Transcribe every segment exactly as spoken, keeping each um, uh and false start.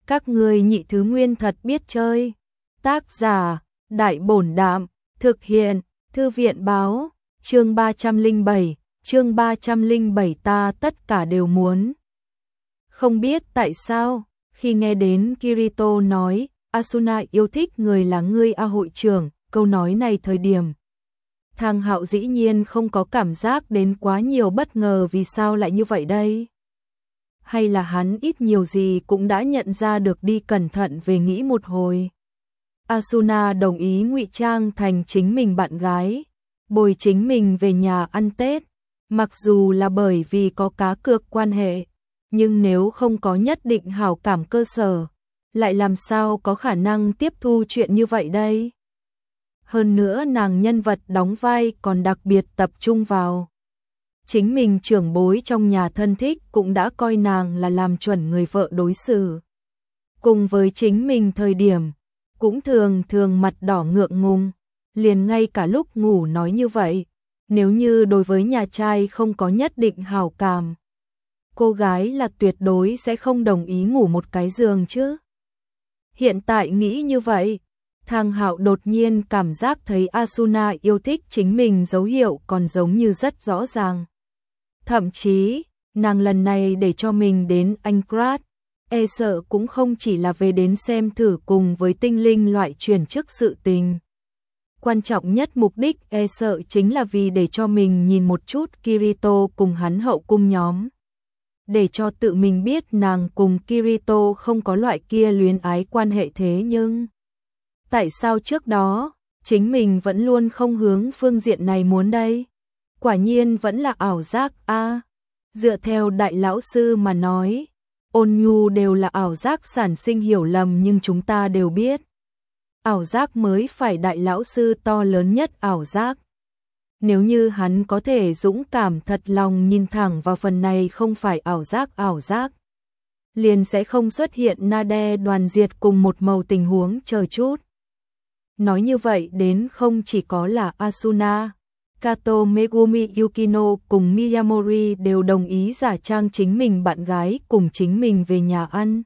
Các ngươi nhị thứ nguyên thật biết chơi. Tác giả, Đại Bổn Đạm, thực hiện, Thư viện Báo, chương ba trăm lẻ bảy, chương ba trăm lẻ bảy ta tất cả đều muốn. Không biết tại sao, khi nghe đến Kirito nói, Asuna yêu thích người là ngươi a hội trưởng, câu nói này thời điểm. Thang Hạo dĩ nhiên không có cảm giác đến quá nhiều bất ngờ vì sao lại như vậy đây. Hay là hắn ít nhiều gì cũng đã nhận ra được đi cẩn thận về nghĩ một hồi. Asuna đồng ý ngụy trang thành chính mình bạn gái, bồi chính mình về nhà ăn Tết, mặc dù là bởi vì có cá cược quan hệ, nhưng nếu không có nhất định hảo cảm cơ sở, lại làm sao có khả năng tiếp thu chuyện như vậy đây? Hơn nữa nàng nhân vật đóng vai còn đặc biệt tập trung vào. Chính mình trưởng bối trong nhà thân thích cũng đã coi nàng là làm chuẩn người vợ đối xử. Cùng với chính mình thời điểm, cũng thường thường mặt đỏ ngượng ngùng, liền ngay cả lúc ngủ nói như vậy, nếu như đối với nhà trai không có nhất định hảo cảm, cô gái là tuyệt đối sẽ không đồng ý ngủ một cái giường chứ. Hiện tại nghĩ như vậy, Thang Hạo đột nhiên cảm giác thấy Asuna yêu thích chính mình dấu hiệu còn giống như rất rõ ràng. Thậm chí, nàng lần này để cho mình đến Anchorage, e sợ cũng không chỉ là về đến xem thử cùng với tinh linh loại chuyển chức sự tình. Quan trọng nhất mục đích e sợ chính là vì để cho mình nhìn một chút Kirito cùng hắn hậu cung nhóm. Để cho tự mình biết nàng cùng Kirito không có loại kia luyến ái quan hệ thế nhưng... Tại sao trước đó, chính mình vẫn luôn không hướng phương diện này muốn đây? Quả nhiên vẫn là ảo giác a. À, dựa theo đại lão sư mà nói, ôn nhu đều là ảo giác sản sinh hiểu lầm nhưng chúng ta đều biết. Ảo giác mới phải đại lão sư to lớn nhất ảo giác. Nếu như hắn có thể dũng cảm thật lòng nhìn thẳng vào phần này không phải ảo giác ảo giác, liền sẽ không xuất hiện Nade đoàn diệt cùng một màu tình huống chờ chút. Nói như vậy đến không chỉ có là Asuna, Kato Megumi Yukino cùng Miyamori đều đồng ý giả trang chính mình bạn gái cùng chính mình về nhà ăn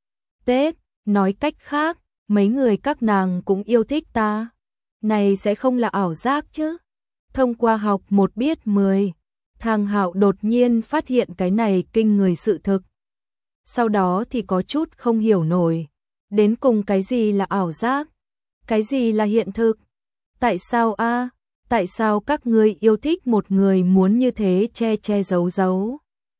Tết, nói cách khác, mấy người các nàng cũng yêu thích ta. Này sẽ không là ảo giác chứ? Thông qua học một biết mười, Thang Hạo đột nhiên phát hiện cái này kinh người sự thực. Sau đó thì có chút không hiểu nổi, đến cùng cái gì là ảo giác? Cái gì là hiện thực? Tại sao a? À? Tại sao các ngươi yêu thích một người muốn như thế che che giấu giấu?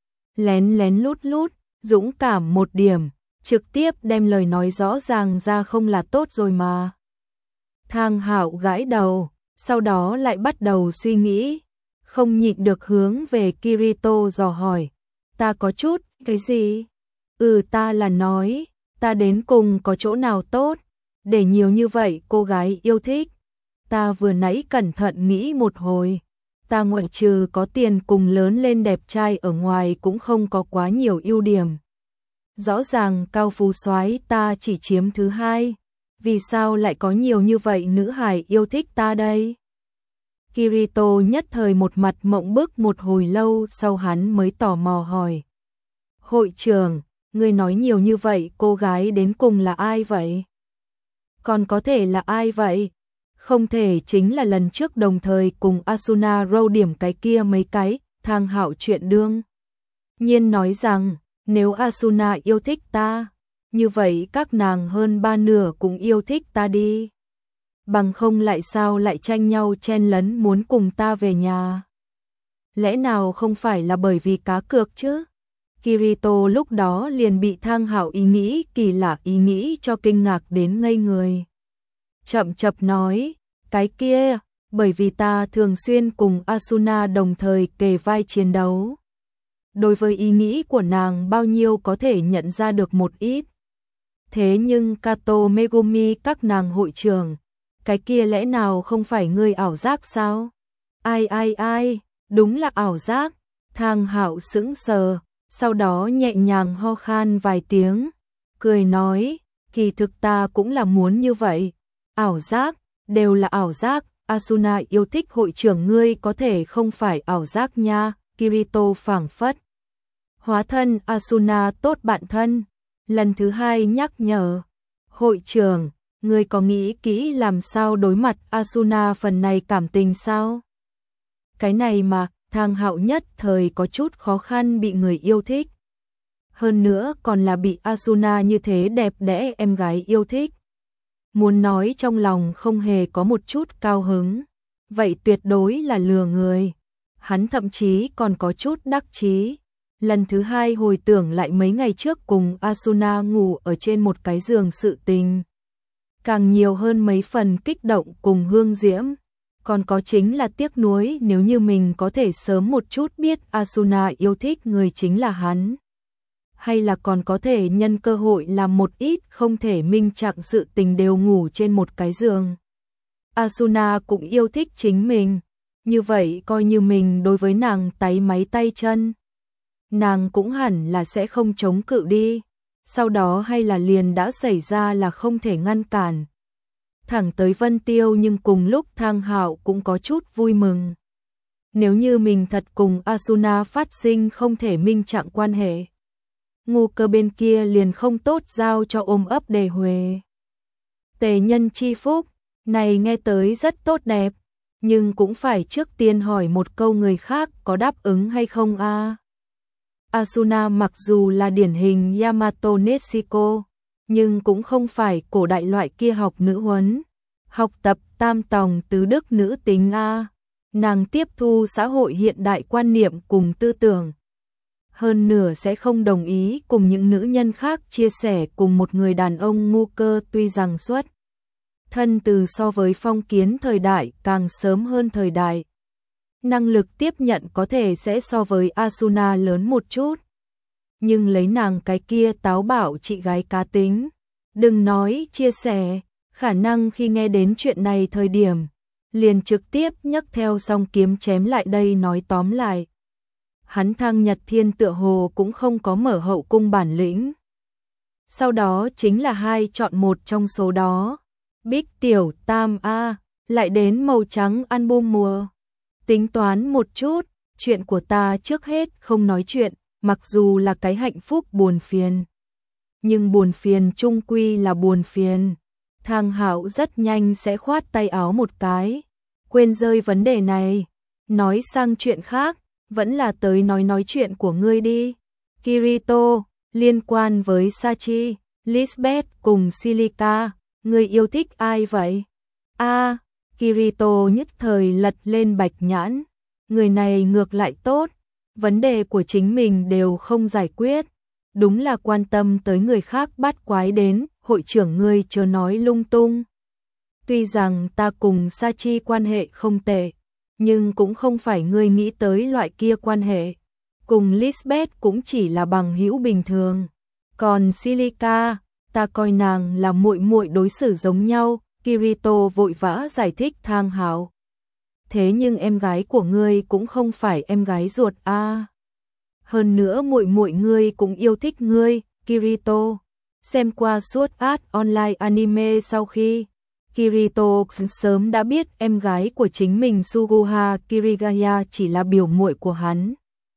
Lén lén lút lút, dũng cảm một điểm, trực tiếp đem lời nói rõ ràng ra không là tốt rồi mà. Thang Hạo gãi đầu, sau đó lại bắt đầu suy nghĩ, không nhịn được hướng về Kirito dò hỏi. Ta có chút, cái gì? Ừ ta là nói, ta đến cùng có chỗ nào tốt? Để nhiều như vậy cô gái yêu thích. Ta vừa nãy cẩn thận nghĩ một hồi, ta ngoại trừ có tiền cùng lớn lên đẹp trai ở ngoài cũng không có quá nhiều ưu điểm. Rõ ràng cao phú soái ta chỉ chiếm thứ hai, vì sao lại có nhiều như vậy nữ hài yêu thích ta đây? Kirito nhất thời một mặt mộng bức một hồi lâu sau hắn mới tò mò hỏi. Hội trưởng, ngươi nói nhiều như vậy cô gái đến cùng là ai vậy? Còn có thể là ai vậy? Không thể chính là lần trước đồng thời cùng Asuna râu điểm cái kia mấy cái, Thang Hạo chuyện đương. Nhiên nói rằng, nếu Asuna yêu thích ta, như vậy các nàng hơn ba nửa cũng yêu thích ta đi. Bằng không lại sao lại tranh nhau chen lấn muốn cùng ta về nhà? Lẽ nào không phải là bởi vì cá cược chứ? Kirito lúc đó liền bị Thang Hạo ý nghĩ kỳ lạ ý nghĩ cho kinh ngạc đến ngây người. Chậm chập nói, cái kia, bởi vì ta thường xuyên cùng Asuna đồng thời kề vai chiến đấu. Đối với ý nghĩ của nàng bao nhiêu có thể nhận ra được một ít. Thế nhưng Kato Megumi các nàng hội trưởng, cái kia lẽ nào không phải ngươi ảo giác sao? Ai ai ai, đúng là ảo giác. Thang Hạo sững sờ, sau đó nhẹ nhàng ho khan vài tiếng, cười nói, kỳ thực ta cũng là muốn như vậy. Ảo giác, đều là ảo giác, Asuna yêu thích hội trưởng ngươi có thể không phải ảo giác nha. Kirito phảng phất hóa thân Asuna tốt bạn thân, Lần thứ hai nhắc nhở, hội trưởng, ngươi có nghĩ kỹ làm sao đối mặt Asuna phần này cảm tình sao? Cái này mà, Thang Hạo nhất thời có chút khó khăn bị người yêu thích. Hơn nữa còn là bị Asuna như thế đẹp đẽ em gái yêu thích. Muốn nói trong lòng không hề có một chút cao hứng, vậy tuyệt đối là lừa người. Hắn thậm chí còn có chút đắc chí. Lần thứ hai hồi tưởng lại mấy ngày trước cùng Asuna ngủ ở trên một cái giường sự tình. Càng nhiều hơn mấy phần kích động cùng hương diễm. Còn có chính là tiếc nuối nếu như mình có thể sớm một chút biết Asuna yêu thích người chính là hắn. Hay là còn có thể nhân cơ hội làm một ít không thể minh trạng sự tình đều ngủ trên một cái giường. Asuna cũng yêu thích chính mình. Như vậy coi như mình đối với nàng táy máy tay chân. Nàng cũng hẳn là sẽ không chống cự đi. Sau đó hay là liền đã xảy ra là không thể ngăn cản. Thẳng tới Vân Tiêu nhưng cùng lúc Thang Hạo cũng có chút vui mừng. Nếu như mình thật cùng Asuna phát sinh không thể minh trạng quan hệ, ngu cơ bên kia liền không tốt giao cho ôm ấp đề huề. Tề nhân chi phúc, này nghe tới rất tốt đẹp, nhưng cũng phải trước tiên hỏi một câu người khác có đáp ứng hay không a. À? Asuna mặc dù là điển hình Yamato Nezuko, nhưng cũng không phải cổ đại loại kia học nữ huấn, học tập tam tòng tứ đức nữ tính a. À. Nàng tiếp thu xã hội hiện đại quan niệm cùng tư tưởng. Hơn nửa sẽ không đồng ý cùng những nữ nhân khác chia sẻ cùng một người đàn ông ngu cơ, tuy rằng xuất thân từ so với phong kiến thời đại càng sớm hơn thời đại. Năng lực tiếp nhận có thể sẽ so với Asuna lớn một chút. Nhưng lấy nàng cái kia táo bạo chị gái cá tính, đừng nói chia sẻ, khả năng khi nghe đến chuyện này thời điểm, liền trực tiếp nhấc theo song kiếm chém lại đây. Nói tóm lại, hắn Thang Nhật Thiên tựa hồ cũng không có mở hậu cung bản lĩnh. Sau đó chính là hai chọn một trong số đó. Bích Tiểu Tam A, lại đến màu trắng album mùa. Tính toán một chút, chuyện của ta trước hết không nói chuyện, mặc dù là cái hạnh phúc buồn phiền. Nhưng buồn phiền chung quy là buồn phiền. Thang Hạo rất nhanh sẽ khoát tay áo một cái, quên rơi vấn đề này, nói sang chuyện khác, vẫn là tới nói nói chuyện của ngươi đi. Kirito, liên quan với Sachi, Lisbeth cùng Silica, ngươi yêu thích ai vậy? A, à, Kirito nhất thời lật lên bạch nhãn, người này ngược lại tốt, vấn đề của chính mình đều không giải quyết, đúng là quan tâm tới người khác bắt quái đến, hội trưởng ngươi chớ nói lung tung. Tuy rằng ta cùng Sachi quan hệ không tệ, nhưng cũng không phải ngươi nghĩ tới loại kia quan hệ. Cùng Lisbeth cũng chỉ là bằng hữu bình thường. Còn Silica, ta coi nàng là muội muội đối xử giống nhau. Kirito vội vã giải thích Thang Hạo. Thế nhưng em gái của ngươi cũng không phải em gái ruột a. À. Hơn nữa muội muội ngươi cũng yêu thích ngươi, Kirito. Xem qua suốt ad online anime sau khi Kirito sớm đã biết em gái của chính mình Suguha Kirigaya chỉ là biểu muội của hắn.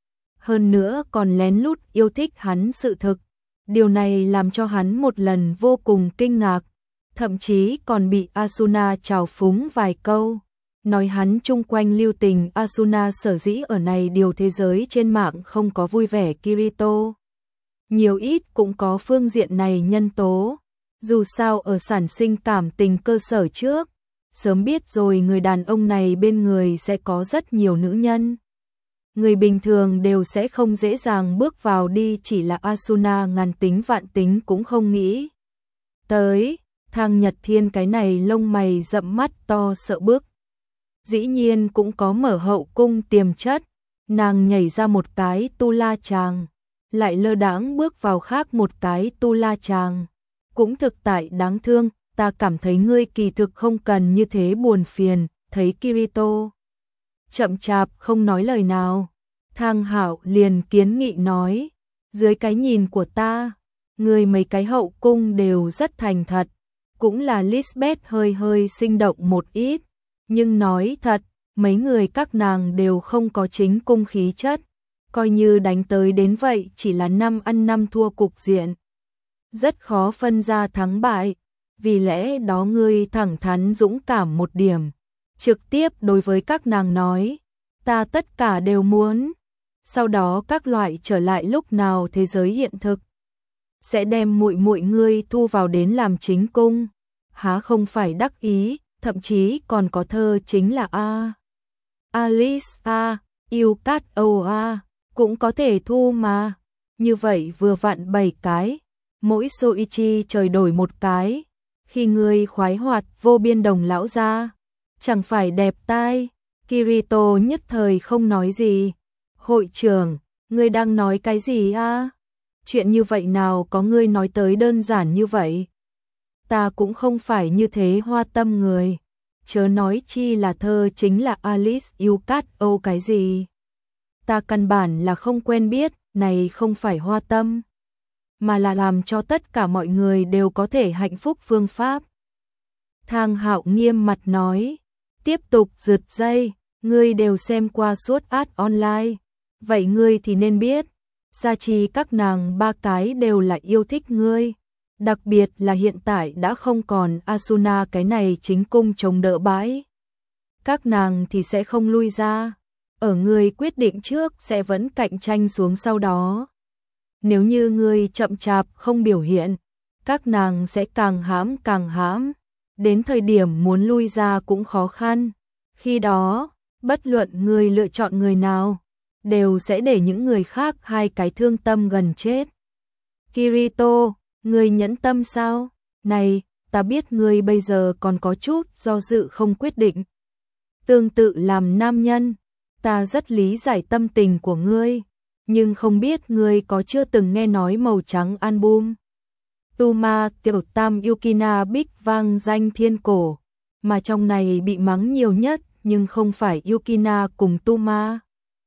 Hơn nữa còn lén lút yêu thích hắn sự thực. Điều này làm cho hắn một lần vô cùng kinh ngạc, thậm chí còn bị Asuna trào phúng vài câu. Nói hắn chung quanh lưu tình Asuna sở dĩ ở này điều thế giới trên mạng không có vui vẻ Kirito. Nhiều ít cũng có phương diện này nhân tố. Dù sao ở sản sinh cảm tình cơ sở trước, sớm biết rồi người đàn ông này bên người sẽ có rất nhiều nữ nhân. Người bình thường đều sẽ không dễ dàng bước vào đi, chỉ là Asuna ngàn tính vạn tính cũng không nghĩ tới. Thang Nhật Thiên cái này lông mày rậm mắt to sợ bước. Dĩ nhiên cũng có mở hậu cung tiềm chất, nàng nhảy ra một cái tu la chàng, lại lơ đãng bước vào khác một cái tu la chàng. Cũng thực tại đáng thương, ta cảm thấy ngươi kỳ thực không cần như thế buồn phiền. Thấy Kirito chậm chạp không nói lời nào, Thang Hạo liền kiến nghị nói, dưới cái nhìn của ta, ngươi mấy cái hậu cung đều rất thành thật, cũng là Lisbeth hơi hơi sinh động một ít, nhưng nói thật, mấy người các nàng đều không có chính cung khí chất, coi như đánh tới đến vậy chỉ là năm ăn năm thua cục diện. rất khó phân ra thắng bại, vì lẽ đó ngươi thẳng thắn dũng cảm một điểm, trực tiếp đối với các nàng nói, ta tất cả đều muốn, sau đó các loại trở lại lúc nào thế giới hiện thực, sẽ đem muội muội ngươi thu vào đến làm chính cung, há không phải đắc ý, thậm chí còn có thơ chính là a Alice a yêu cát âu a cũng có thể thu mà, như vậy vừa vặn bảy cái, mỗi Soichi trời đổi một cái, khi ngươi khoái hoạt vô biên đồng lão ra, chẳng phải đẹp tai. Kirito nhất thời không nói gì. Hội trưởng, ngươi đang nói cái gì a? Chuyện như vậy nào có ngươi nói tới đơn giản như vậy? Ta cũng không phải như thế hoa tâm người, chớ nói chi là thơ chính là Alice yêu cát âu cái gì. Ta căn bản là không quen biết, này không phải hoa tâm, mà là làm cho tất cả mọi người đều có thể hạnh phúc phương pháp. Thang Hạo nghiêm mặt nói, tiếp tục giật dây, ngươi đều xem qua suốt ad online, vậy ngươi thì nên biết, gia trì các nàng ba cái đều là yêu thích ngươi, đặc biệt là hiện tại đã không còn Asuna cái này chính cung chống đỡ bãi. Các nàng thì sẽ không lui ra, ở ngươi quyết định trước sẽ vẫn cạnh tranh xuống sau đó. Nếu như ngươi chậm chạp không biểu hiện, các nàng sẽ càng hãm càng hãm, đến thời điểm muốn lui ra cũng khó khăn. Khi đó, bất luận ngươi lựa chọn người nào, đều sẽ để những người khác hai cái thương tâm gần chết. Kirito, ngươi nhẫn tâm sao? Này, ta biết ngươi bây giờ còn có chút do dự không quyết định. Tương tự làm nam nhân, ta rất lý giải tâm tình của ngươi, nhưng không biết ngươi có chưa từng nghe nói màu trắng album. Tuma tiểu tam Yukina Big vang danh thiên cổ, mà trong này bị mắng nhiều nhất nhưng không phải Yukina cùng Tuma,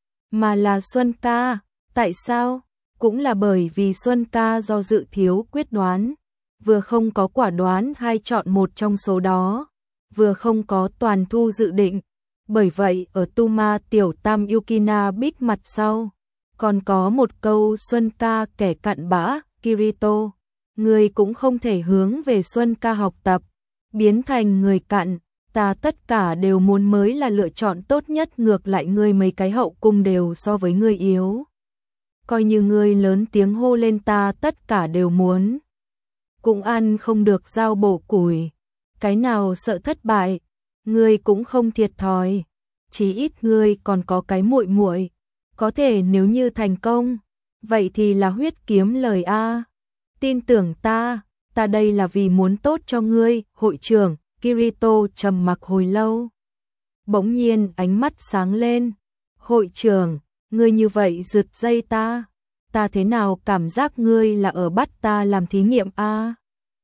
mà là Xuân Ca. Tại sao? Cũng là bởi vì Xuân Ca do dự thiếu quyết đoán, vừa không có quả đoán hay chọn một trong số đó, vừa không có toàn thu dự định. Bởi vậy ở Tuma tiểu tam Yukina Big mặt sau, còn có một câu Xuân Ca kẻ cặn bã. Kirito, ngươi cũng không thể hướng về Xuân Ca học tập, biến thành người cặn, ta tất cả đều muốn mới là lựa chọn tốt nhất, ngược lại ngươi mấy cái hậu cung đều so với ngươi yếu. Coi như ngươi lớn tiếng hô lên ta tất cả đều muốn, cũng ăn không được dao bổ củi, cái nào sợ thất bại, ngươi cũng không thiệt thòi, chí ít ngươi còn có cái muội muội, có thể nếu như thành công, vậy thì là huyết kiếm lời a. Tin tưởng ta, ta đây là vì muốn tốt cho ngươi, hội trưởng. Kirito trầm mặc hồi lâu, bỗng nhiên ánh mắt sáng lên. Hội trưởng, ngươi như vậy giật dây ta, ta thế nào cảm giác ngươi là ở bắt ta làm thí nghiệm a?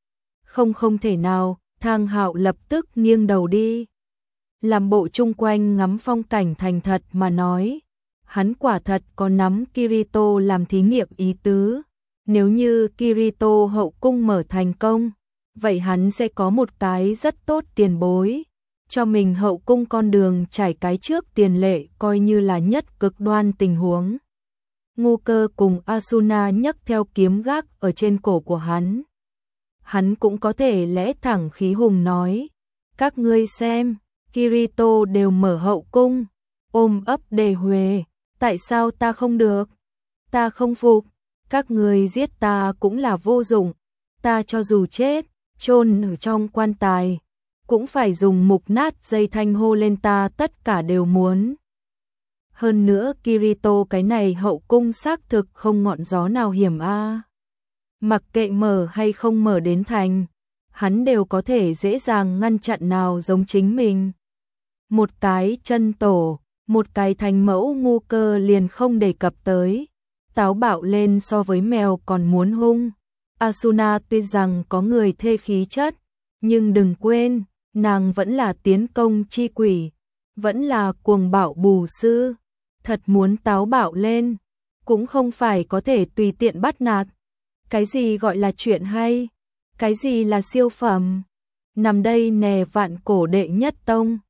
Không không thể nào. Thang Hạo lập tức nghiêng đầu đi, làm bộ chung quanh ngắm phong cảnh thành thật mà nói, hắn quả thật có nắm Kirito làm thí nghiệm ý tứ. Nếu như Kirito hậu cung mở thành công, vậy hắn sẽ có một cái rất tốt tiền bối, cho mình hậu cung con đường trải cái trước tiền lệ, coi như là nhất cực đoan tình huống. Ngu Cơ cùng Asuna nhấc theo kiếm gác ở trên cổ của hắn. Hắn cũng có thể lẽ thẳng khí hùng nói, các ngươi xem, Kirito đều mở hậu cung, ôm ấp đề huề, tại sao ta không được? Ta không phục, các ngươi giết ta cũng là vô dụng, ta cho dù chết, chôn ở trong quan tài, cũng phải dùng mục nát dây thanh hô lên ta tất cả đều muốn. Hơn nữa Kirito cái này hậu cung xác thực không ngọn gió nào hiểm a. Mặc kệ mở hay không mở đến thành, hắn đều có thể dễ dàng ngăn chặn nào giống chính mình. Một cái chân tổ, một cái thành mẫu Ngu Cơ liền không đề cập tới, táo bạo lên so với mèo còn muốn hung. Asuna tuy rằng có người thê khí chất, nhưng đừng quên, nàng vẫn là tiến công chi quỷ, vẫn là cuồng bạo bù sư, thật muốn táo bạo lên, cũng không phải có thể tùy tiện bắt nạt. Cái gì gọi là chuyện hay? Cái gì là siêu phẩm? Nằm đây nè vạn cổ đệ nhất tông,